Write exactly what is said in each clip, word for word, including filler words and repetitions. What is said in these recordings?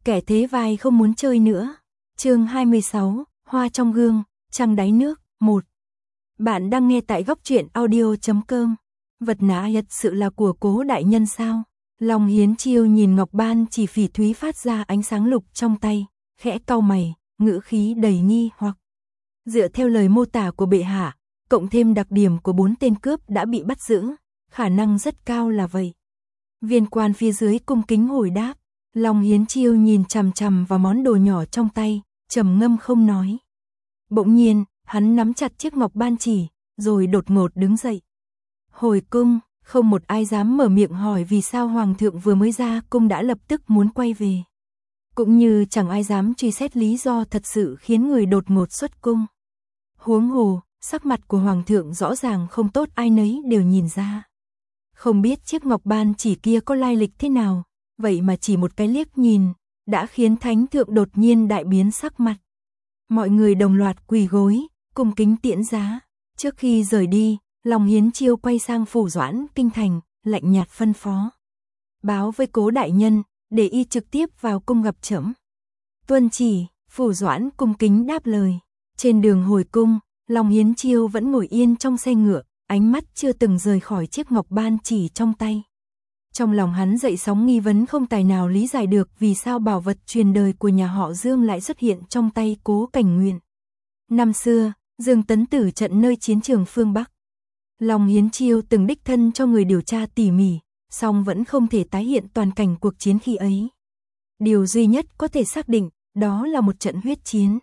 kẻ thế vai không muốn chơi nữa. Chương hai mươi sáu, Hoa trong gương, trăng đáy nước, một. Bạn đang nghe tại góc truyện audio chấm com. Vật nã thật sự là của Cố đại nhân sao? Long Hiến Chiêu nhìn ngọc ban chỉ phỉ thúy phát ra ánh sáng lục trong tay, khẽ cau mày, ngữ khí đầy nghi hoặc. Dựa theo lời mô tả của bệ hạ, cộng thêm đặc điểm của bốn tên cướp đã bị bắt giữ, khả năng rất cao là vậy. Viên quan phía dưới cung kính hồi đáp. Long Hiến Chiêu nhìn chằm chằm vào món đồ nhỏ trong tay, trầm ngâm không nói. Bỗng nhiên, hắn nắm chặt chiếc ngọc ban chỉ, rồi đột ngột đứng dậy. Hồi cung, không một ai dám mở miệng hỏi vì sao hoàng thượng vừa mới ra cung đã lập tức muốn quay về. Cũng như chẳng ai dám truy xét lý do thật sự khiến người đột ngột xuất cung. Huống hồ, sắc mặt của hoàng thượng rõ ràng không tốt, ai nấy đều nhìn ra. Không biết chiếc ngọc ban chỉ kia có lai lịch thế nào, vậy mà chỉ một cái liếc nhìn, đã khiến thánh thượng đột nhiên đại biến sắc mặt. Mọi người đồng loạt quỳ gối, cung kính tiễn giá. Trước khi rời đi, Long Hiến Chiêu quay sang Phủ Doãn kinh thành, lạnh nhạt phân phó. Báo với Cố đại nhân, để y trực tiếp vào cung gặp trẫm. Tuân chỉ, Phủ Doãn cung kính đáp lời. Trên đường hồi cung, Long Hiến Chiêu vẫn ngồi yên trong xe ngựa, ánh mắt chưa từng rời khỏi chiếc ngọc ban chỉ trong tay. Trong lòng hắn dậy sóng nghi vấn không tài nào lý giải được vì sao bảo vật truyền đời của nhà họ Dương lại xuất hiện trong tay Cố Cảnh Nguyên. Năm xưa, Dương Tấn tử trận nơi chiến trường phương Bắc. Long Hiến Chiêu từng đích thân cho người điều tra tỉ mỉ, song vẫn không thể tái hiện toàn cảnh cuộc chiến khi ấy. Điều duy nhất có thể xác định, đó là một trận huyết chiến.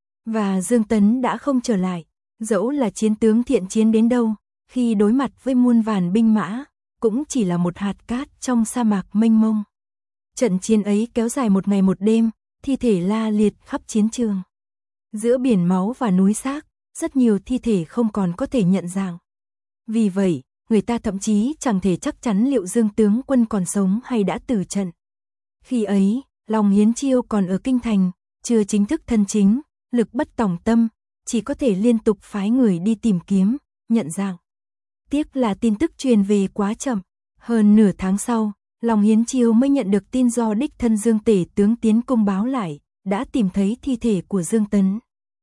Và Dương Tấn đã không trở lại, dẫu là chiến tướng thiện chiến đến đâu, khi đối mặt với muôn vàn binh mã, cũng chỉ là một hạt cát trong sa mạc mênh mông. Trận chiến ấy kéo dài một ngày một đêm, thi thể la liệt khắp chiến trường. Giữa biển máu và núi xác, rất nhiều thi thể không còn có thể nhận dạng. Vì vậy, người ta thậm chí chẳng thể chắc chắn liệu Dương tướng quân còn sống hay đã tử trận. Khi ấy, Long Hiến Chiêu còn ở kinh thành, chưa chính thức thân chính, lực bất tòng tâm, chỉ có thể liên tục phái người đi tìm kiếm, nhận dạng. Tiếc là tin tức truyền về quá chậm, hơn nửa tháng sau, Long Hiến Chiêu mới nhận được tin do đích thân Dương Tể tướng tiến cung báo lại, đã tìm thấy thi thể của Dương Tấn.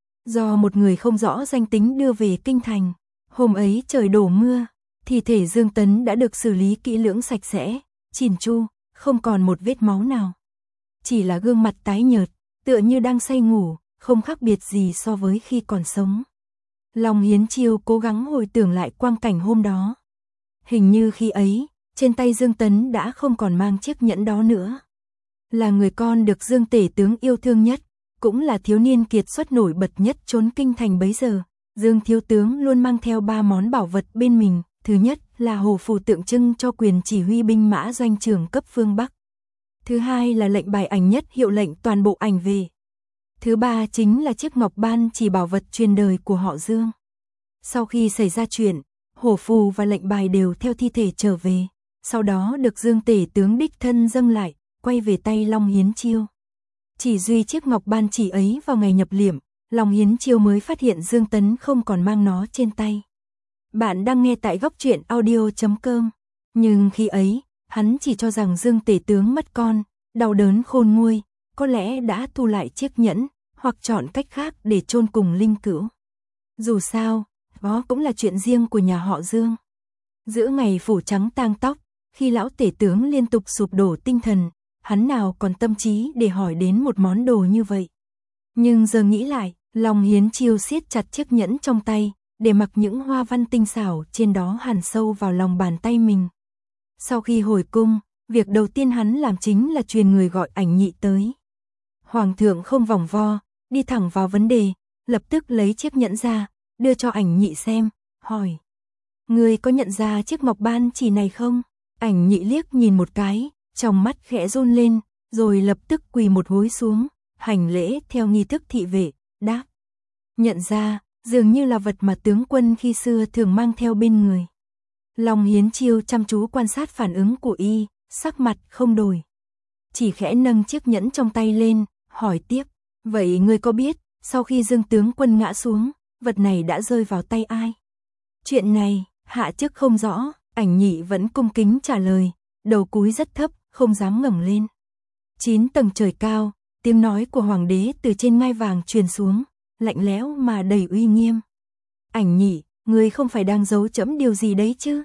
Do một người không rõ danh tính đưa về kinh thành, hôm ấy trời đổ mưa, thi thể Dương Tấn đã được xử lý kỹ lưỡng sạch sẽ, chỉn chu, không còn một vết máu nào. Chỉ là gương mặt tái nhợt, tựa như đang say ngủ, không khác biệt gì so với khi còn sống. Long Hiến Chiêu cố gắng hồi tưởng lại quang cảnh hôm đó. Hình như khi ấy, trên tay Dương Tấn đã không còn mang chiếc nhẫn đó nữa. Là người con được Dương Tể tướng yêu thương nhất, cũng là thiếu niên kiệt xuất nổi bật nhất trốn kinh thành bấy giờ. Dương thiếu tướng luôn mang theo ba món bảo vật bên mình. Thứ nhất là hồ phù tượng trưng cho quyền chỉ huy binh mã doanh trưởng cấp phương Bắc. Thứ hai là lệnh bài ảnh nhất hiệu lệnh toàn bộ ảnh về. Thứ ba chính là chiếc ngọc ban chỉ bảo vật truyền đời của họ Dương. Sau khi xảy ra chuyện, hổ phù và lệnh bài đều theo thi thể trở về, sau đó được Dương Tể tướng đích thân dâng lại, quay về tay Long Hiến Chiêu. Chỉ duy chiếc ngọc ban chỉ ấy vào ngày nhập liệm, Long Hiến Chiêu mới phát hiện Dương Tấn không còn mang nó trên tay. Bạn đang nghe tại góc truyện audio chấm com. Nhưng khi ấy, hắn chỉ cho rằng Dương Tể tướng mất con, đau đớn khôn nguôi, có lẽ đã thu lại chiếc nhẫn, hoặc chọn cách khác để chôn cùng linh cữu. Dù sao, đó cũng là chuyện riêng của nhà họ Dương. Giữa ngày phủ trắng tang tóc, khi lão tể tướng liên tục sụp đổ tinh thần, hắn nào còn tâm trí để hỏi đến một món đồ như vậy. Nhưng giờ nghĩ lại, Long Hiến Chiêu siết chặt chiếc nhẫn trong tay, để mặc những hoa văn tinh xảo trên đó hằn sâu vào lòng bàn tay mình. Sau khi hồi cung, việc đầu tiên hắn làm chính là truyền người gọi ảnh nhị tới. Hoàng thượng không vòng vo, đi thẳng vào vấn đề, lập tức lấy chiếc nhẫn ra, đưa cho ảnh nhị xem, hỏi. Người có nhận ra chiếc ngọc ban chỉ này không? Ảnh nhị liếc nhìn một cái, trong mắt khẽ run lên, rồi lập tức quỳ một gối xuống, hành lễ theo nghi thức thị vệ, đáp. Nhận ra, dường như là vật mà tướng quân khi xưa thường mang theo bên người. Long Hiến Chiêu chăm chú quan sát phản ứng của y, sắc mặt không đổi. Chỉ khẽ nâng chiếc nhẫn trong tay lên, hỏi tiếp. Vậy ngươi có biết, sau khi Dương tướng quân ngã xuống, vật này đã rơi vào tay ai? Chuyện này, hạ chức không rõ, ảnh nhị vẫn cung kính trả lời, đầu cúi rất thấp, không dám ngẩng lên. Chín tầng trời cao, tiếng nói của hoàng đế từ trên ngai vàng truyền xuống, lạnh lẽo mà đầy uy nghiêm. Ảnh Nhị, ngươi không phải đang giấu trẫm điều gì đấy chứ?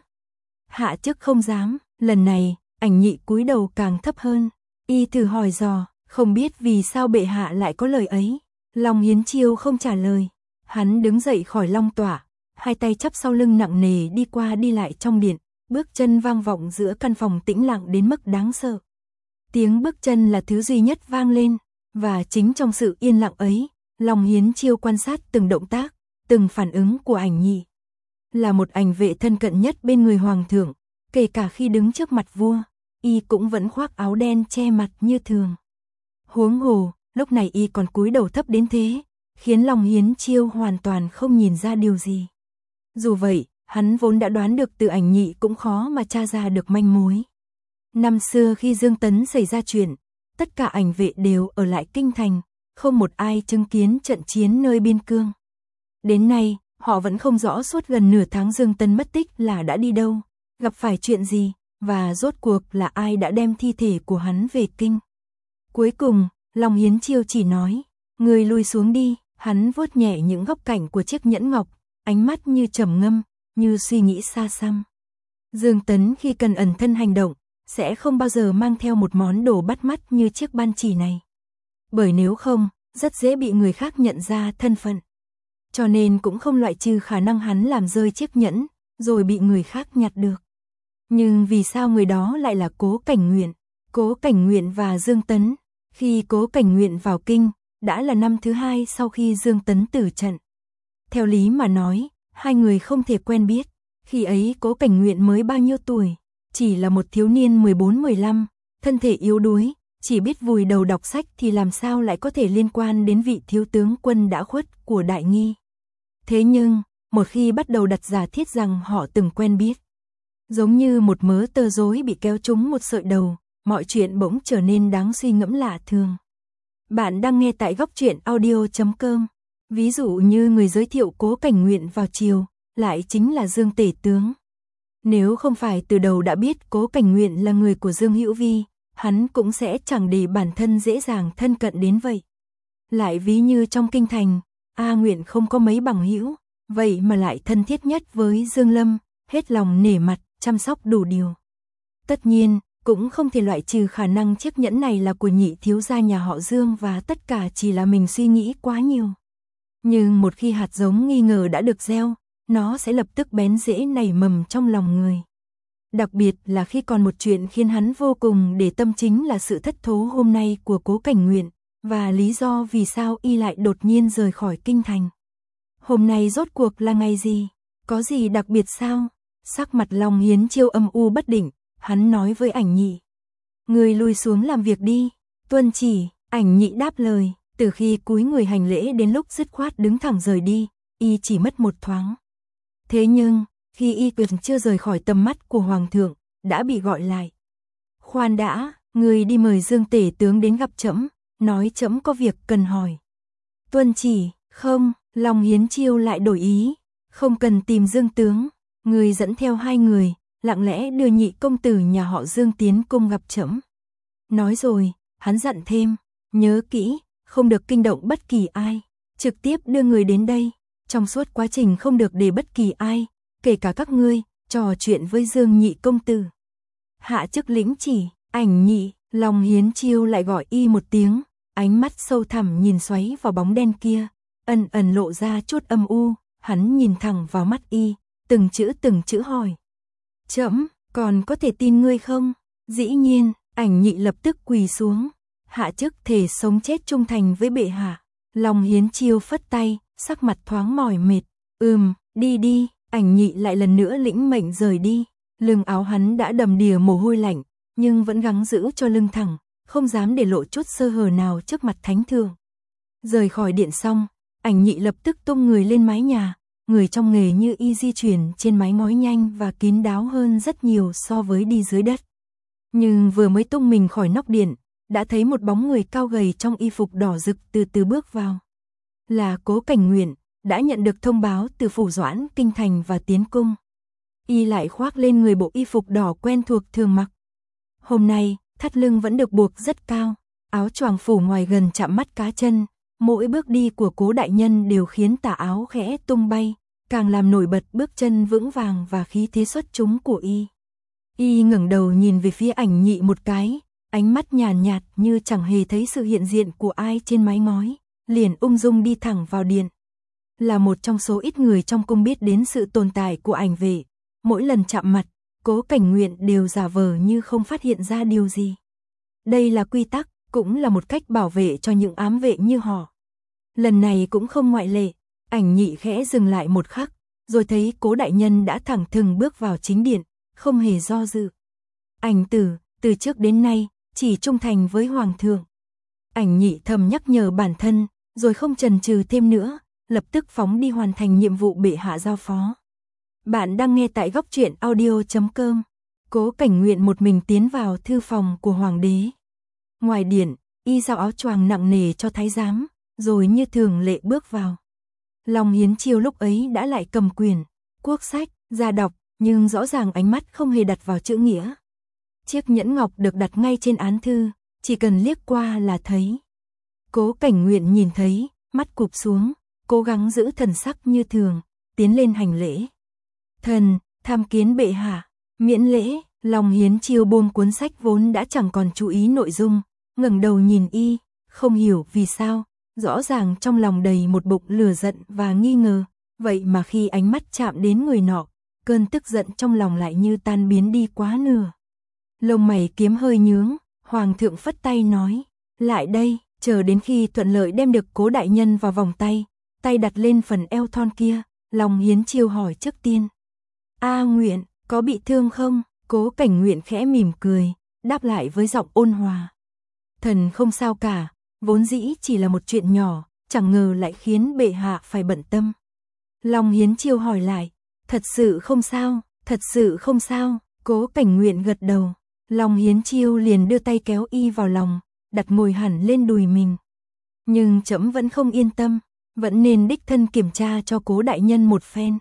Hạ chức không dám, lần này, Ảnh Nhị cúi đầu càng thấp hơn, y thử hỏi dò, không biết vì sao bệ hạ lại có lời ấy. Long Hiến Chiêu không trả lời, hắn đứng dậy khỏi long tỏa, hai tay chắp sau lưng nặng nề đi qua đi lại trong điện, bước chân vang vọng giữa căn phòng tĩnh lặng đến mức đáng sợ. Tiếng bước chân là thứ duy nhất vang lên, và chính trong sự yên lặng ấy, Long Hiến Chiêu quan sát từng động tác, từng phản ứng của Ảnh Nhị. Là một ảnh vệ thân cận nhất bên người hoàng thượng, kể cả khi đứng trước mặt vua, y cũng vẫn khoác áo đen che mặt như thường. Huống hồ, lúc này y còn cúi đầu thấp đến thế, khiến Long Hiến Chiêu hoàn toàn không nhìn ra điều gì. Dù vậy, hắn vốn đã đoán được từ Ảnh Nhị cũng khó mà tra ra được manh mối. Năm xưa khi Dương Tấn xảy ra chuyện, tất cả ảnh vệ đều ở lại kinh thành, không một ai chứng kiến trận chiến nơi biên cương. Đến nay, họ vẫn không rõ suốt gần nửa tháng Dương Tấn mất tích là đã đi đâu, gặp phải chuyện gì, và rốt cuộc là ai đã đem thi thể của hắn về kinh. Cuối cùng, Long Hiến Chiêu chỉ nói, người lui xuống đi, hắn vuốt nhẹ những góc cạnh của chiếc nhẫn ngọc, ánh mắt như trầm ngâm, như suy nghĩ xa xăm. Dương Tấn khi cần ẩn thân hành động, sẽ không bao giờ mang theo một món đồ bắt mắt như chiếc ban chỉ này. Bởi nếu không, rất dễ bị người khác nhận ra thân phận. Cho nên cũng không loại trừ khả năng hắn làm rơi chiếc nhẫn, rồi bị người khác nhặt được. Nhưng vì sao người đó lại là Cố Cảnh Nguyện? Cố Cảnh Nguyện và Dương Tấn, khi Cố Cảnh Nguyện vào kinh, đã là năm thứ hai sau khi Dương Tấn tử trận. Theo lý mà nói, hai người không thể quen biết, khi ấy Cố Cảnh Nguyện mới bao nhiêu tuổi, chỉ là một thiếu niên mười bốn mười lăm, thân thể yếu đuối, chỉ biết vùi đầu đọc sách thì làm sao lại có thể liên quan đến vị thiếu tướng quân đã khuất của Đại Nghi. Thế nhưng, một khi bắt đầu đặt giả thiết rằng họ từng quen biết, giống như một mớ tơ rối bị kéo trúng một sợi đầu, mọi chuyện bỗng trở nên đáng suy ngẫm lạ thường. Bạn đang nghe tại góc truyện audio chấm com. Ví dụ như người giới thiệu Cố Cảnh Nguyện vào chiều, lại chính là Dương Tể Tướng. Nếu không phải từ đầu đã biết Cố Cảnh Nguyện là người của Dương Hữu Vi, hắn cũng sẽ chẳng để bản thân dễ dàng thân cận đến vậy. Lại ví như trong kinh thành, A Nguyện không có mấy bằng hữu, vậy mà lại thân thiết nhất với Dương Lâm, hết lòng nể mặt, chăm sóc đủ điều. Tất nhiên, cũng không thể loại trừ khả năng chiếc nhẫn này là của nhị thiếu gia nhà họ Dương và tất cả chỉ là mình suy nghĩ quá nhiều. Nhưng một khi hạt giống nghi ngờ đã được gieo, nó sẽ lập tức bén rễ nảy mầm trong lòng người. Đặc biệt là khi còn một chuyện khiến hắn vô cùng để tâm chính là sự thất thố hôm nay của Cố Cảnh Nguyện, và lý do vì sao y lại đột nhiên rời khỏi kinh thành. Hôm nay rốt cuộc là ngày gì? Có gì đặc biệt sao? Sắc mặt Long Hiến Chiêu âm u bất định, hắn nói với Ảnh Nhị. Người lui xuống làm việc đi, tuân chỉ. Ảnh Nhị đáp lời, từ khi cúi người hành lễ đến lúc dứt khoát đứng thẳng rời đi, y chỉ mất một thoáng. Thế nhưng, khi y quyền chưa rời khỏi tầm mắt của Hoàng thượng, đã bị gọi lại. Khoan đã, người đi mời Dương Tể Tướng đến gặp trẫm, nói trẫm có việc cần hỏi. Tuân chỉ. Không, Long Hiến Chiêu lại đổi ý, không cần tìm Dương Tướng, người dẫn theo hai người, lặng lẽ đưa nhị công tử nhà họ Dương tiến cung gặp trẫm. Nói rồi, hắn dặn thêm, nhớ kỹ, không được kinh động bất kỳ ai, trực tiếp đưa người đến đây, trong suốt quá trình không được để bất kỳ ai, kể cả các ngươi, trò chuyện với Dương nhị công tử. Hạ chức lĩnh chỉ. Ảnh Nhị. Long Hiến Chiêu lại gọi y một tiếng, ánh mắt sâu thẳm nhìn xoáy vào bóng đen kia, ẩn ẩn lộ ra chút âm u, hắn nhìn thẳng vào mắt y, từng chữ từng chữ hỏi. Trẫm, còn có thể tin ngươi không? Dĩ nhiên. Ảnh Nhị lập tức quỳ xuống, hạ chức thề sống chết trung thành với bệ hạ. Long Hiến Chiêu phất tay, sắc mặt thoáng mỏi mệt. Ừm, đi đi. Ảnh Nhị lại lần nữa lĩnh mệnh rời đi, lưng áo hắn đã đầm đìa mồ hôi lạnh, nhưng vẫn gắng giữ cho lưng thẳng, không dám để lộ chút sơ hở nào trước mặt thánh thượng. Rời khỏi điện xong, Ảnh Nhị lập tức tung người lên mái nhà, người trong nghề như y di chuyển trên mái ngói nhanh và kín đáo hơn rất nhiều so với đi dưới đất. Nhưng vừa mới tung mình khỏi nóc điện, đã thấy một bóng người cao gầy trong y phục đỏ rực từ từ bước vào. Là Cố Cảnh Nguyện, đã nhận được thông báo từ phủ Doãn kinh thành và tiến cung. Y lại khoác lên người bộ y phục đỏ quen thuộc thường mặc. Hôm nay, thắt lưng vẫn được buộc rất cao, áo choàng phủ ngoài gần chạm mắt cá chân, mỗi bước đi của Cố đại nhân đều khiến tà áo khẽ tung bay, càng làm nổi bật bước chân vững vàng và khí thế xuất chúng của y. Y ngẩng đầu nhìn về phía Ảnh Nhị một cái, ánh mắt nhàn nhạt như chẳng hề thấy sự hiện diện của ai trên mái ngói, liền ung dung đi thẳng vào điện. Là một trong số ít người trong cung biết đến sự tồn tại của Ảnh vệ, mỗi lần chạm mặt, Cố Cảnh Nguyện đều giả vờ như không phát hiện ra điều gì. Đây là quy tắc, cũng là một cách bảo vệ cho những ám vệ như họ. Lần này cũng không ngoại lệ, Ảnh Nhị khẽ dừng lại một khắc, rồi thấy Cố đại nhân đã thẳng thừng bước vào chính điện, không hề do dự. Ảnh tử, từ trước đến nay, chỉ trung thành với Hoàng thượng. Ảnh Nhị thầm nhắc nhở bản thân, rồi không chần chừ thêm nữa, lập tức phóng đi hoàn thành nhiệm vụ bệ hạ giao phó. Bạn đang nghe tại góc truyện audio chấm com. Cố Cảnh Nguyện một mình tiến vào thư phòng của Hoàng đế. Ngoài điện, y giao áo choàng nặng nề cho thái giám, rồi như thường lệ bước vào. Long Hiến Chiêu lúc ấy đã lại cầm quyền, quốc sách, ra đọc, nhưng rõ ràng ánh mắt không hề đặt vào chữ nghĩa. Chiếc nhẫn ngọc được đặt ngay trên án thư, chỉ cần liếc qua là thấy. Cố Cảnh Nguyện nhìn thấy, mắt cụp xuống, cố gắng giữ thần sắc như thường, tiến lên hành lễ. Thần, tham kiến bệ hạ, miễn lễ. Long Hiến Chiêu buông cuốn sách vốn đã chẳng còn chú ý nội dung, ngẩng đầu nhìn y, không hiểu vì sao, rõ ràng trong lòng đầy một bụng lửa giận và nghi ngờ, vậy mà khi ánh mắt chạm đến người nọ, cơn tức giận trong lòng lại như tan biến đi quá nửa. Lông mày kiếm hơi nhướng, Hoàng thượng phất tay nói, lại đây, chờ đến khi thuận lợi đem được Cố đại nhân vào vòng tay, tay đặt lên phần eo thon kia, Long Hiến Chiêu hỏi trước tiên. A Nguyện, có bị thương không? Cố Cảnh Nguyện khẽ mỉm cười, đáp lại với giọng ôn hòa. Thần không sao cả, vốn dĩ chỉ là một chuyện nhỏ, chẳng ngờ lại khiến bệ hạ phải bận tâm. Long Hiến Chiêu hỏi lại, thật sự không sao, thật sự không sao. Cố Cảnh Nguyện gật đầu. Long Hiến Chiêu liền đưa tay kéo y vào lòng, đặt môi hẳn lên đùi mình. Nhưng trẫm vẫn không yên tâm, vẫn nên đích thân kiểm tra cho Cố đại nhân một phen.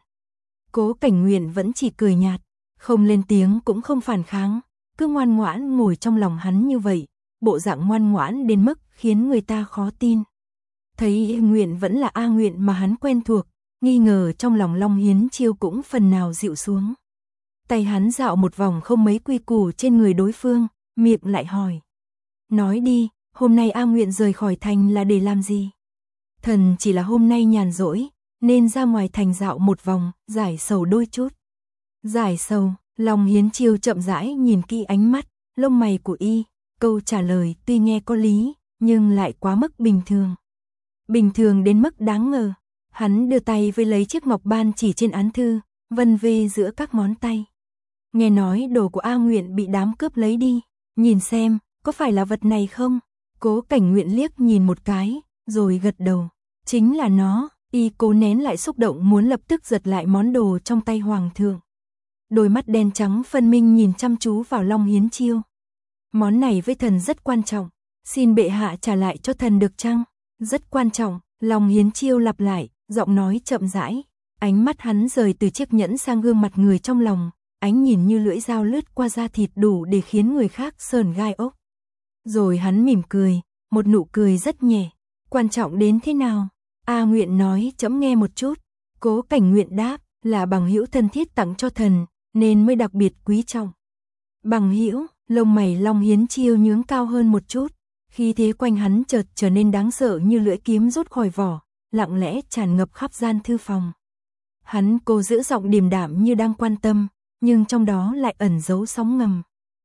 Cố Cảnh Nguyện vẫn chỉ cười nhạt, không lên tiếng cũng không phản kháng, cứ ngoan ngoãn ngồi trong lòng hắn như vậy, bộ dạng ngoan ngoãn đến mức khiến người ta khó tin. Thấy Nguyện vẫn là A Nguyện mà hắn quen thuộc, nghi ngờ trong lòng Long Hiến Chiêu cũng phần nào dịu xuống. Tay hắn dạo một vòng không mấy quy củ trên người đối phương, miệng lại hỏi. Nói đi, hôm nay A Nguyện rời khỏi thành là để làm gì? Thần chỉ là hôm nay nhàn rỗi, nên ra ngoài thành dạo một vòng, giải sầu đôi chút. Giải sầu, Long Hiến Chiêu chậm rãi nhìn kỹ ánh mắt, lông mày của y, câu trả lời tuy nghe có lý, nhưng lại quá mức bình thường. Bình thường đến mức đáng ngờ. Hắn đưa tay với lấy chiếc ngọc ban chỉ trên án thư, vân vê giữa các ngón tay. Nghe nói đồ của A Nguyện bị đám cướp lấy đi, nhìn xem, có phải là vật này không? Cố Cảnh Nguyện liếc nhìn một cái, rồi gật đầu. Chính là nó, y cố nén lại xúc động muốn lập tức giật lại món đồ trong tay Hoàng thượng. Đôi mắt đen trắng phân minh nhìn chăm chú vào Long Hiến Chiêu. Món này với thần rất quan trọng, xin bệ hạ trả lại cho thần được chăng? Rất quan trọng, Long Hiến Chiêu lặp lại, giọng nói chậm rãi. Ánh mắt hắn rời từ chiếc nhẫn sang gương mặt người trong lòng, ánh nhìn như lưỡi dao lướt qua da thịt đủ để khiến người khác sởn gai ốc. Rồi hắn mỉm cười, một nụ cười rất nhẹ. Quan trọng đến thế nào? A Nguyện nói chấm nghe một chút. Cố Cảnh Nguyện đáp, là bằng hữu thân thiết tặng cho thần, nên mới đặc biệt quý trọng. Bằng hữu, lông mày Long Hiến Chiêu nhướng cao hơn một chút, khí thế quanh hắn chợt trở nên đáng sợ như lưỡi kiếm rút khỏi vỏ, lặng lẽ tràn ngập khắp gian thư phòng. Hắn cố giữ giọng điềm đạm như đang quan tâm, nhưng trong đó lại ẩn giấu sóng ngầm.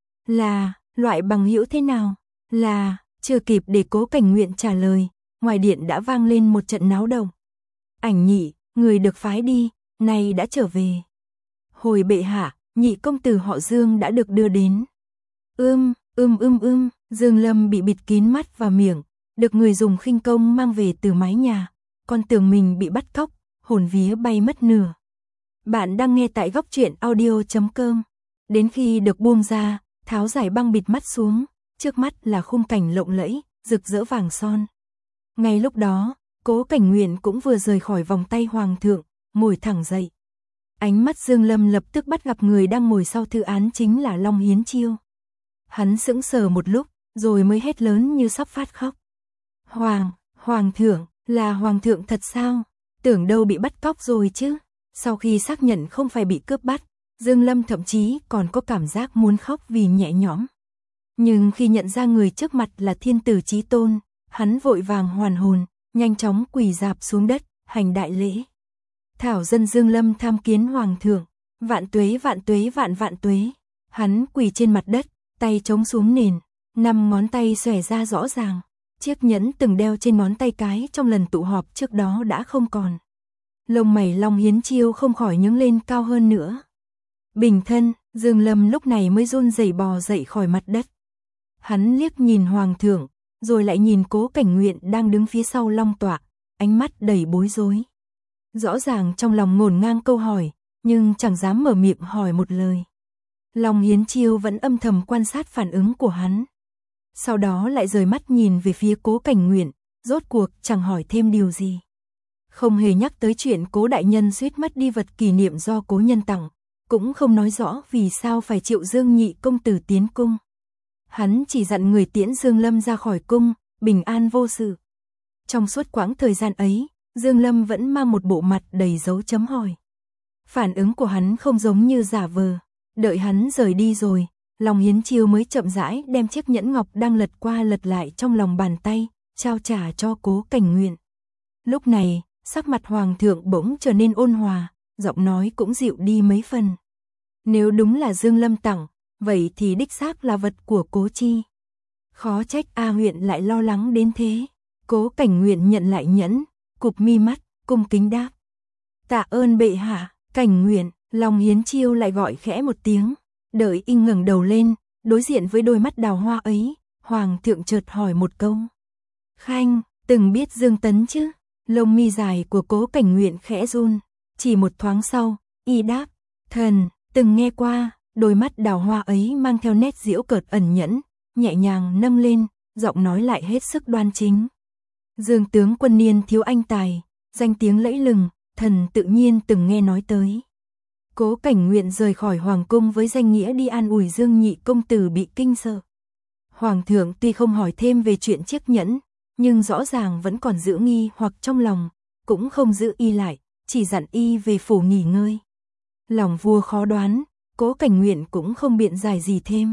Là, loại bằng hữu thế nào? Là, chưa kịp để Cố Cảnh Nguyện trả lời, ngoài điện đã vang lên một trận náo động. Ảnh Nhị, người được phái đi, nay đã trở về. Hồi bệ hạ, nhị công tử họ Dương đã được đưa đến. Ưm, ưm ưm ưm, Dương Lâm bị bịt kín mắt và miệng, được người dùng khinh công mang về từ mái nhà, còn tưởng mình bị bắt cóc, hồn vía bay mất nửa. Bạn đang nghe tại góc truyện audio chấm com. Đến khi được buông ra, tháo giải băng bịt mắt xuống, trước mắt là khung cảnh lộng lẫy, rực rỡ vàng son. Ngay lúc đó, Cố Cảnh Nguyện cũng vừa rời khỏi vòng tay Hoàng thượng, ngồi thẳng dậy. Ánh mắt Dương Lâm lập tức bắt gặp người đang ngồi sau thư án chính là Long Hiến Chiêu. Hắn sững sờ một lúc, rồi mới hét lớn như sắp phát khóc. Hoàng, Hoàng thượng, là Hoàng thượng thật sao? Tưởng đâu bị bắt cóc rồi chứ. Sau khi xác nhận không phải bị cướp bắt, Dương Lâm thậm chí còn có cảm giác muốn khóc vì nhẹ nhõm. Nhưng khi nhận ra người trước mặt là thiên tử chí tôn, hắn vội vàng hoàn hồn, nhanh chóng quỳ rạp xuống đất, hành đại lễ. Thảo dân Dương Lâm tham kiến Hoàng thượng, vạn tuế vạn tuế vạn vạn tuế. Hắn quỳ trên mặt đất, tay chống xuống nền, năm ngón tay xòe ra rõ ràng. Chiếc nhẫn từng đeo trên ngón tay cái trong lần tụ họp trước đó đã không còn. Lông mày Long Hiến Chiêu không khỏi nhướng lên cao hơn nữa. Bình thân, Dương Lâm lúc này mới run rẩy bò dậy khỏi mặt đất. Hắn liếc nhìn Hoàng thượng, rồi lại nhìn Cố Cảnh Nguyện đang đứng phía sau long tọa, ánh mắt đầy bối rối. Rõ ràng trong lòng ngổn ngang câu hỏi, nhưng chẳng dám mở miệng hỏi một lời. Long Hiến Chiêu vẫn âm thầm quan sát phản ứng của hắn. Sau đó lại rời mắt nhìn về phía Cố Cảnh Nguyện, rốt cuộc chẳng hỏi thêm điều gì. Không hề nhắc tới chuyện Cố đại nhân suýt mất đi vật kỷ niệm do cố nhân tặng, cũng không nói rõ vì sao phải triệu Dương nhị công tử tiến cung. Hắn chỉ dặn người tiễn Dương Lâm ra khỏi cung, bình an vô sự. Trong suốt quãng thời gian ấy, Dương Lâm vẫn mang một bộ mặt đầy dấu chấm hỏi. Phản ứng của hắn không giống như giả vờ. Đợi hắn rời đi rồi, Long Hiến Chiêu mới chậm rãi đem chiếc nhẫn ngọc đang lật qua lật lại trong lòng bàn tay, trao trả cho Cố Cảnh Nguyện. Lúc này, sắc mặt Hoàng thượng bỗng trở nên ôn hòa, giọng nói cũng dịu đi mấy phần. Nếu đúng là Dương Lâm tặng, vậy thì đích xác là vật của Cố chi. Khó trách A huyện lại lo lắng đến thế. Cố Cảnh Nguyện nhận lại nhẫn, cụp mi mắt, cung kính đáp. Tạ ơn bệ hạ. Cảnh Nguyện. Long Hiến Chiêu lại gọi khẽ một tiếng, đợi y ngẩng đầu lên, đối diện với đôi mắt đào hoa ấy, Hoàng thượng chợt hỏi một câu. Khanh, từng biết Dương Tấn chứ? Lông mi dài của Cố Cảnh Nguyện khẽ run, chỉ một thoáng sau, y đáp, thần, từng nghe qua. Đôi mắt đào hoa ấy mang theo nét giễu cợt ẩn nhẫn, nhẹ nhàng nâng lên, giọng nói lại hết sức đoan chính. Dương tướng quân niên thiếu anh tài, danh tiếng lẫy lừng, thần tự nhiên từng nghe nói tới. Cố Cảnh Nguyện rời khỏi hoàng cung với danh nghĩa đi an ủi Dương nhị công tử bị kinh sợ. Hoàng thượng tuy không hỏi thêm về chuyện chiếc nhẫn, nhưng rõ ràng vẫn còn giữ nghi hoặc trong lòng, cũng không giữ y lại, chỉ dặn y về phủ nghỉ ngơi. Lòng vua khó đoán, Cố Cảnh Nguyện cũng không biện giải gì thêm.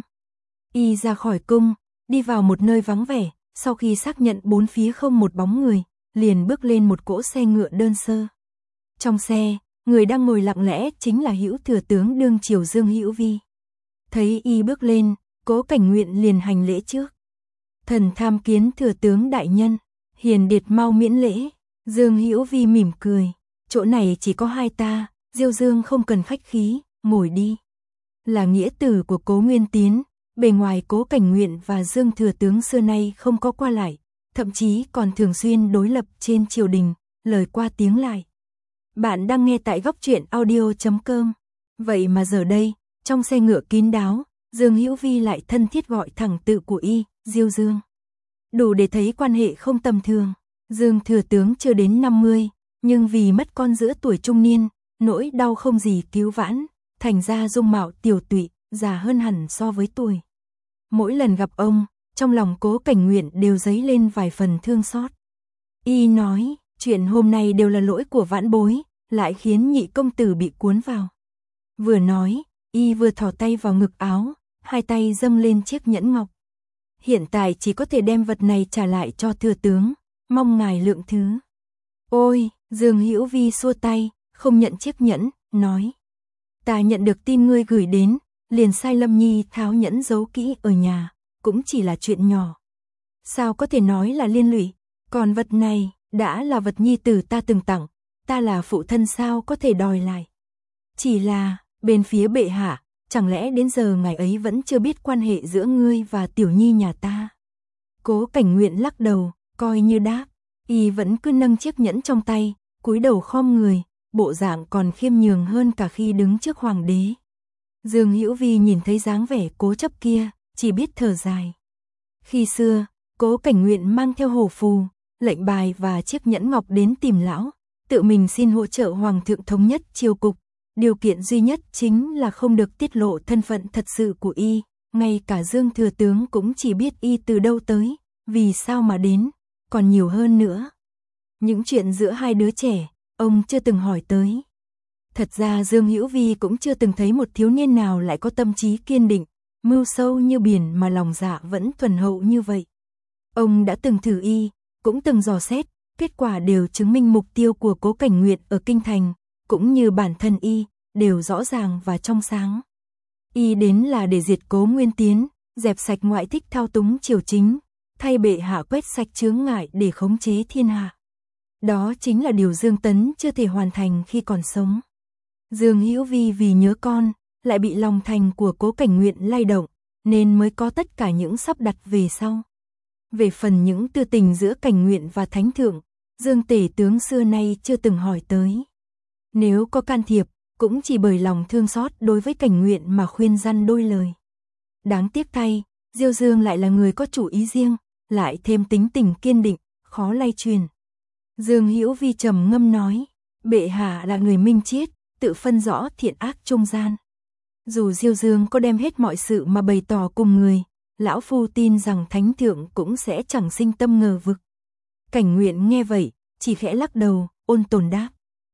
Y ra khỏi cung, đi vào một nơi vắng vẻ, sau khi xác nhận bốn phía không một bóng người, liền bước lên một cỗ xe ngựa đơn sơ. Trong xe, người đang ngồi lặng lẽ chính là Hữu thừa tướng đương triều Dương Hữu Vi. Thấy y bước lên, Cố Cảnh Nguyện liền hành lễ trước. Thần tham kiến thừa tướng đại nhân, hiền điệt mau miễn lễ. Dương Hữu Vi mỉm cười, chỗ này chỉ có hai ta, Diêu Dương không cần khách khí, ngồi đi. Là nghĩa tử của Cố Nguyên Tiến, bề ngoài Cố Cảnh Nguyện và Dương thừa tướng xưa nay không có qua lại, thậm chí còn thường xuyên đối lập trên triều đình, lời qua tiếng lại. Bạn đang nghe tại góc truyện audio chấm com. Vậy mà giờ đây, trong xe ngựa kín đáo, Dương Hữu Vi lại thân thiết gọi thẳng tự của y, Diêu Dương. Đủ để thấy quan hệ không tầm thường. Dương thừa tướng chưa đến năm mươi, nhưng vì mất con giữa tuổi trung niên, nỗi đau không gì cứu vãn, thành ra dung mạo tiểu tụy, già hơn hẳn so với tuổi. Mỗi lần gặp ông, trong lòng Cố Cảnh Nguyện đều dấy lên vài phần thương xót. Y nói, chuyện hôm nay đều là lỗi của vãn bối, lại khiến nhị công tử bị cuốn vào. Vừa nói, y vừa thò tay vào ngực áo, hai tay dâng lên chiếc nhẫn ngọc. Hiện tại chỉ có thể đem vật này trả lại cho thừa tướng, mong ngài lượng thứ. Ôi, Dương Hữu Vi xua tay, không nhận chiếc nhẫn, nói. Ta nhận được tin ngươi gửi đến, liền sai Lâm Nhi tháo nhẫn giấu kỹ ở nhà, cũng chỉ là chuyện nhỏ. Sao có thể nói là liên lụy, còn vật này, đã là vật nhi tử ta từng tặng, ta là phụ thân sao có thể đòi lại. Chỉ là, bên phía bệ hạ, chẳng lẽ đến giờ ngài ấy vẫn chưa biết quan hệ giữa ngươi và tiểu nhi nhà ta. Cố Cảnh Nguyện lắc đầu, coi như đáp, y vẫn cứ nâng chiếc nhẫn trong tay, cúi đầu khom người, bộ dạng còn khiêm nhường hơn cả khi đứng trước hoàng đế. Dương Hữu Vi nhìn thấy dáng vẻ cố chấp kia, chỉ biết thở dài. Khi xưa, Cố Cảnh Nguyện mang theo hổ phù, lệnh bài và chiếc nhẫn ngọc đến tìm lão, tự mình xin hỗ trợ hoàng thượng thống nhất triều cục, điều kiện duy nhất chính là không được tiết lộ thân phận thật sự của y, ngay cả Dương thừa tướng cũng chỉ biết y từ đâu tới, vì sao mà đến, còn nhiều hơn nữa. Những chuyện giữa hai đứa trẻ, ông chưa từng hỏi tới. Thật ra Dương Hữu Vi cũng chưa từng thấy một thiếu niên nào lại có tâm trí kiên định, mưu sâu như biển mà lòng dạ vẫn thuần hậu như vậy. Ông đã từng thử y, cũng từng dò xét, kết quả đều chứng minh mục tiêu của Cố Cảnh Nguyện ở Kinh Thành, cũng như bản thân y, đều rõ ràng và trong sáng. Y đến là để diệt Cố Nguyên Tiến, dẹp sạch ngoại thích thao túng triều chính, thay bệ hạ quét sạch chướng ngại để khống chế thiên hạ. Đó chính là điều Dương Tấn chưa thể hoàn thành khi còn sống. Dương Hữu Vi vì nhớ con, lại bị lòng thành của Cố Cảnh Nguyện lay động, nên mới có tất cả những sắp đặt về sau. Về phần những tư tình giữa Cảnh Nguyện và Thánh Thượng, Dương Tể tướng xưa nay chưa từng hỏi tới. Nếu có can thiệp, cũng chỉ bởi lòng thương xót đối với Cảnh Nguyện mà khuyên răn đôi lời. Đáng tiếc thay, Diêu Dương lại là người có chủ ý riêng, lại thêm tính tình kiên định, khó lay truyền. Dương Hữu Vi trầm ngâm nói, bệ hạ là người minh triết, tự phân rõ thiện ác trung gian. Dù Diêu Dương có đem hết mọi sự mà bày tỏ cùng người, lão phu tin rằng Thánh Thượng cũng sẽ chẳng sinh tâm ngờ vực. Cảnh Nguyện nghe vậy, chỉ khẽ lắc đầu, ôn tồn đáp.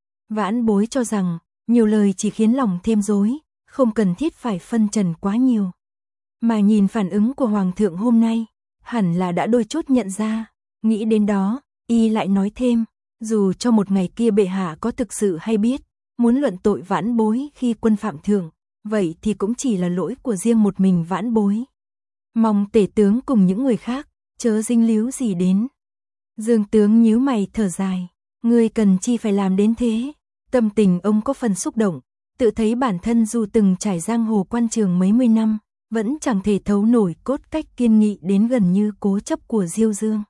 Vãn bối cho rằng, nhiều lời chỉ khiến lòng thêm rối, không cần thiết phải phân trần quá nhiều. Mà nhìn phản ứng của Hoàng thượng hôm nay, hẳn là đã đôi chút nhận ra, nghĩ đến đó, y lại nói thêm, dù cho một ngày kia bệ hạ có thực sự hay biết, muốn luận tội vãn bối khi quân phạm thượng, vậy thì cũng chỉ là lỗi của riêng một mình vãn bối. Mong tể tướng cùng những người khác, chớ dính líu gì đến. Dương tướng nhíu mày thở dài, người cần chi phải làm đến thế. Tâm tình ông có phần xúc động, tự thấy bản thân dù từng trải giang hồ quan trường mấy mươi năm, vẫn chẳng thể thấu nổi cốt cách kiên nghị đến gần như cố chấp của Diêu Dương.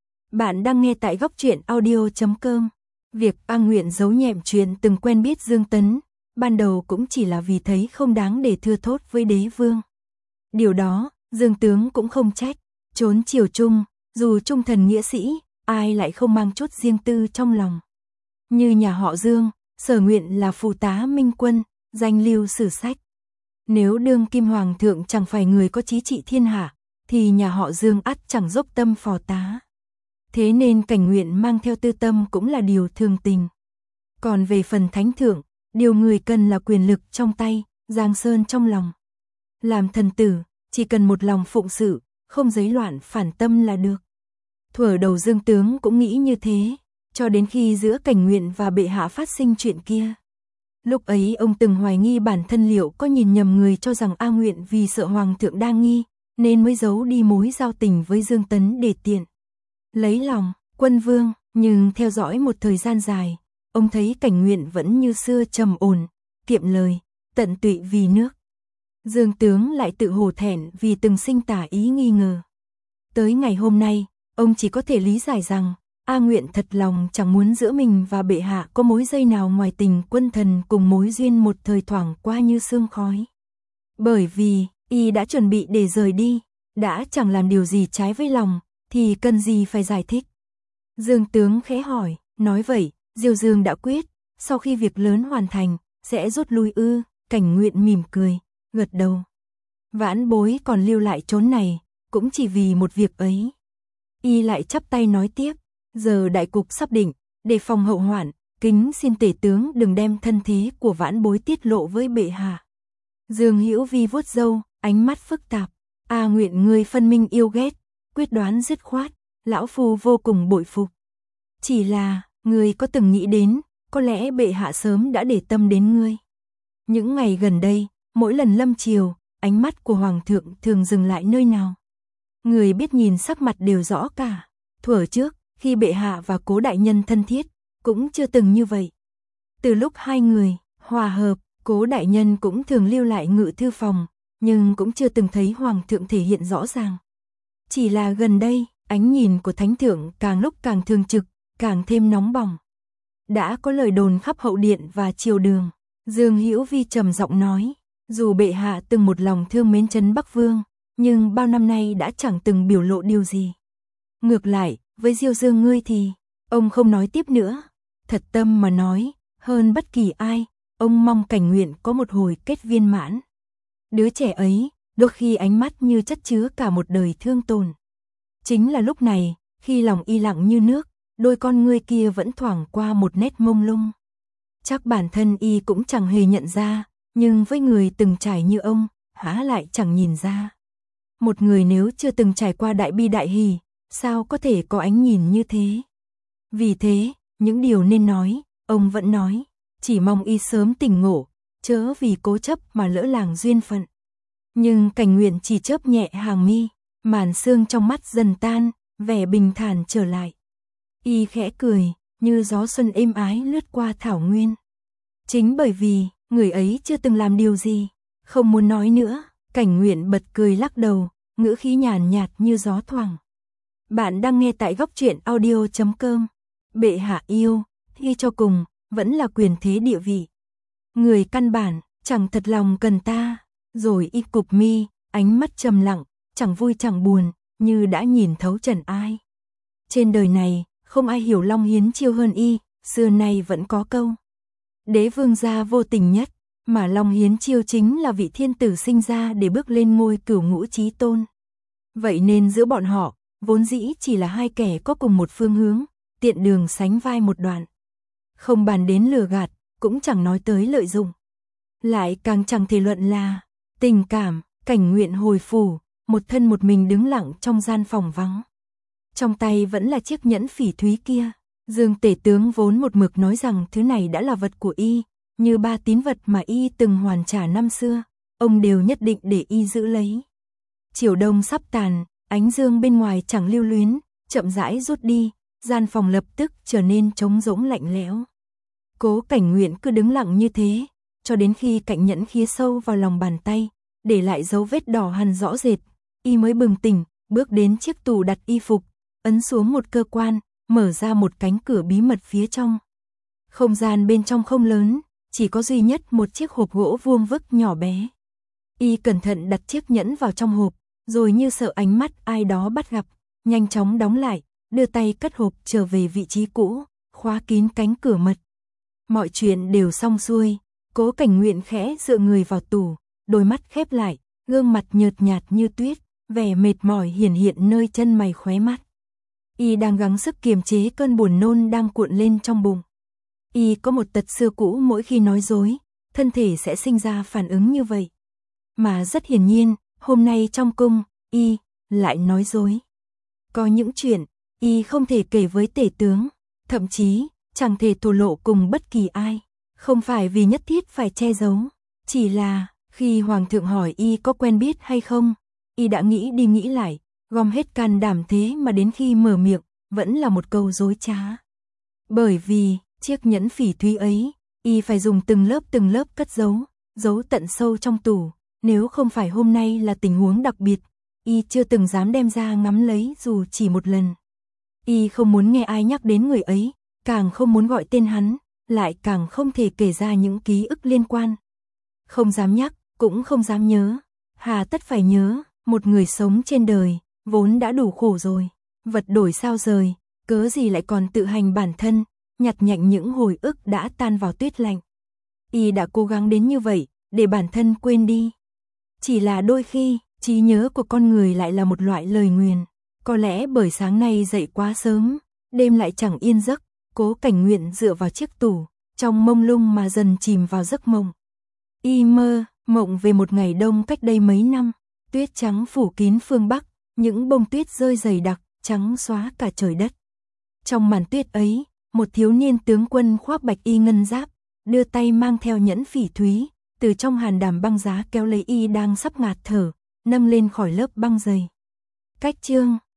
Bạn đang nghe tại góc truyện audio chấm com. Việc A Nguyện giấu nhẹm chuyện từng quen biết Dương Tấn, ban đầu cũng chỉ là vì thấy không đáng để thưa thốt với đế vương. Điều đó, Dương tướng cũng không trách, trốn triều trung, dù trung thần nghĩa sĩ, ai lại không mang chút riêng tư trong lòng. Như nhà họ Dương, Sở Nguyện là phụ tá minh quân, danh lưu sử sách. Nếu đương kim hoàng thượng chẳng phải người có chí trị thiên hạ, thì nhà họ Dương ắt chẳng dốc tâm phò tá. Thế nên Cảnh Nguyện mang theo tư tâm cũng là điều thường tình. Còn về phần Thánh Thượng, điều người cần là quyền lực trong tay, giang sơn trong lòng. Làm thần tử, chỉ cần một lòng phụng sự, không giấy loạn phản tâm là được. Thuở đầu Dương tướng cũng nghĩ như thế, cho đến khi giữa Cảnh Nguyện và bệ hạ phát sinh chuyện kia. Lúc ấy ông từng hoài nghi bản thân liệu có nhìn nhầm người cho rằng A Nguyện vì sợ Hoàng thượng đa nghi, nên mới giấu đi mối giao tình với Dương Tấn để tiện lấy lòng quân vương. Nhưng theo dõi một thời gian dài, ông thấy Cảnh Nguyện vẫn như xưa trầm ổn, kiệm lời, tận tụy vì nước. Dương tướng lại tự hổ thẹn vì từng sinh tả ý nghi ngờ. Tới ngày hôm nay, ông chỉ có thể lý giải rằng A Nguyện thật lòng chẳng muốn giữa mình và bệ hạ có mối dây nào ngoài tình quân thần cùng mối duyên một thời thoảng qua như sương khói. Bởi vì, y đã chuẩn bị để rời đi, đã chẳng làm điều gì trái với lòng, thì cần gì phải giải thích. Dương tướng khẽ hỏi, nói vậy, Diêu Dương đã quyết, sau khi việc lớn hoàn thành, sẽ rút lui ư? Cảnh Nguyện mỉm cười, gật đầu. Vãn bối còn lưu lại chốn này, cũng chỉ vì một việc ấy. Y lại chắp tay nói tiếp, giờ đại cục sắp định, đề phòng hậu hoạn, kính xin tể tướng đừng đem thân thế của vãn bối tiết lộ với bệ hạ. Dương Hữu Vi vuốt râu, ánh mắt phức tạp. A Nguyện ngươi phân minh yêu ghét, quyết đoán dứt khoát, lão phu vô cùng bội phục. Chỉ là, ngươi có từng nghĩ đến, có lẽ bệ hạ sớm đã để tâm đến ngươi. Những ngày gần đây, mỗi lần lâm triều, ánh mắt của hoàng thượng thường dừng lại nơi nào? Người biết nhìn sắc mặt đều rõ cả. Thuở trước, khi bệ hạ và Cố đại nhân thân thiết, cũng chưa từng như vậy. Từ lúc hai người hòa hợp, Cố đại nhân cũng thường lưu lại ngự thư phòng, nhưng cũng chưa từng thấy hoàng thượng thể hiện rõ ràng. Chỉ là gần đây, ánh nhìn của thánh thượng càng lúc càng thường trực, càng thêm nóng bỏng. Đã có lời đồn khắp hậu điện và triều đường. Dương Hữu Vi trầm giọng nói, dù bệ hạ từng một lòng thương mến Trấn Bắc Vương, nhưng bao năm nay đã chẳng từng biểu lộ điều gì. Ngược lại, với Diêu Dương ngươi thì, ông không nói tiếp nữa. Thật tâm mà nói, hơn bất kỳ ai, ông mong Cảnh Nguyện có một hồi kết viên mãn. Đứa trẻ ấy, đôi khi ánh mắt như chất chứa cả một đời thương tổn. Chính là lúc này, khi lòng Y lặng như nước, đôi con ngươi kia vẫn thoảng qua một nét mông lung. Chắc bản thân Y cũng chẳng hề nhận ra, nhưng với người từng trải như ông, há lại chẳng nhìn ra. Một người nếu chưa từng trải qua đại bi đại hỷ, sao có thể có ánh nhìn như thế? Vì thế, những điều nên nói, ông vẫn nói, chỉ mong Y sớm tỉnh ngộ, chớ vì cố chấp mà lỡ làng duyên phận. Nhưng Cảnh Nguyện chỉ chớp nhẹ hàng mi, màn sương trong mắt dần tan, vẻ bình thản trở lại. Y khẽ cười, như gió xuân êm ái lướt qua thảo nguyên. Chính bởi vì, người ấy chưa từng làm điều gì, không muốn nói nữa, Cảnh Nguyện bật cười lắc đầu, ngữ khí nhàn nhạt như gió thoảng. Bạn đang nghe tại góc truyện audio chấm com. Bệ hạ yêu, thi cho cùng, vẫn là quyền thế địa vị. Người căn bản, chẳng thật lòng cần ta. Rồi Y cụp mi, ánh mắt trầm lặng, chẳng vui chẳng buồn, như đã nhìn thấu trần ai. Trên đời này, không ai hiểu Long Hiến Chiêu hơn Y, xưa nay vẫn có câu. Đế vương gia vô tình nhất, mà Long Hiến Chiêu chính là vị thiên tử sinh ra để bước lên ngôi cửu ngũ chí tôn. Vậy nên giữa bọn họ, vốn dĩ chỉ là hai kẻ có cùng một phương hướng, tiện đường sánh vai một đoạn. Không bàn đến lừa gạt, cũng chẳng nói tới lợi dụng. Lại càng chẳng thể luận là tình cảm. Cảnh Nguyện hồi phủ, một thân một mình đứng lặng trong gian phòng vắng. Trong tay vẫn là chiếc nhẫn phỉ thúy kia. Dương tể tướng vốn một mực nói rằng thứ này đã là vật của Y, như ba tín vật mà Y từng hoàn trả năm xưa, ông đều nhất định để Y giữ lấy. Chiều đông sắp tàn, ánh dương bên ngoài chẳng lưu luyến, chậm rãi rút đi, gian phòng lập tức trở nên trống rỗng lạnh lẽo. Cố Cảnh Nguyện cứ đứng lặng như thế, cho đến khi cạnh nhẫn khía sâu vào lòng bàn tay, để lại dấu vết đỏ hằn rõ rệt, Y mới bừng tỉnh, bước đến chiếc tủ đặt y phục, ấn xuống một cơ quan, mở ra một cánh cửa bí mật phía trong. Không gian bên trong không lớn, chỉ có duy nhất một chiếc hộp gỗ vuông vức nhỏ bé. Y cẩn thận đặt chiếc nhẫn vào trong hộp, rồi như sợ ánh mắt ai đó bắt gặp, nhanh chóng đóng lại, đưa tay cất hộp trở về vị trí cũ, khóa kín cánh cửa mật. Mọi chuyện đều xong xuôi, Cố Cảnh Nguyện khẽ dựa người vào tủ, đôi mắt khép lại, gương mặt nhợt nhạt như tuyết, vẻ mệt mỏi hiển hiện nơi chân mày khóe mắt. Y đang gắng sức kiềm chế cơn buồn nôn đang cuộn lên trong bụng. Y có một tật xưa cũ, mỗi khi nói dối, thân thể sẽ sinh ra phản ứng như vậy. Mà rất hiển nhiên, hôm nay trong cung, Y lại nói dối. Có những chuyện, Y không thể kể với tể tướng, thậm chí chẳng thể thổ lộ cùng bất kỳ ai. Không phải vì nhất thiết phải che giấu, chỉ là khi Hoàng thượng hỏi Y có quen biết hay không, Y đã nghĩ đi nghĩ lại, gom hết can đảm, thế mà đến khi mở miệng, vẫn là một câu dối trá. Bởi vì, chiếc nhẫn phỉ thúy ấy, Y phải dùng từng lớp từng lớp cất giấu, giấu tận sâu trong tủ, nếu không phải hôm nay là tình huống đặc biệt, Y chưa từng dám đem ra ngắm lấy dù chỉ một lần. Y không muốn nghe ai nhắc đến người ấy, càng không muốn gọi tên hắn, lại càng không thể kể ra những ký ức liên quan. Không dám nhắc, cũng không dám nhớ. Hà tất phải nhớ, một người sống trên đời, vốn đã đủ khổ rồi. Vật đổi sao rời, cớ gì lại còn tự hành bản thân, nhặt nhạnh những hồi ức đã tan vào tuyết lạnh. Y đã cố gắng đến như vậy, để bản thân quên đi. Chỉ là đôi khi, trí nhớ của con người lại là một loại lời nguyền. Có lẽ bởi sáng nay dậy quá sớm, đêm lại chẳng yên giấc, Cố Cảnh Nguyện dựa vào chiếc tủ, trong mông lung mà dần chìm vào giấc mộng. Y mơ, mộng về một ngày đông cách đây mấy năm, tuyết trắng phủ kín phương Bắc, những bông tuyết rơi dày đặc, trắng xóa cả trời đất. Trong màn tuyết ấy, một thiếu niên tướng quân khoác bạch y ngân giáp, đưa tay mang theo nhẫn phỉ thúy, từ trong hàn đàm băng giá kéo lấy Y đang sắp ngạt thở, nâng lên khỏi lớp băng dày. Cách chương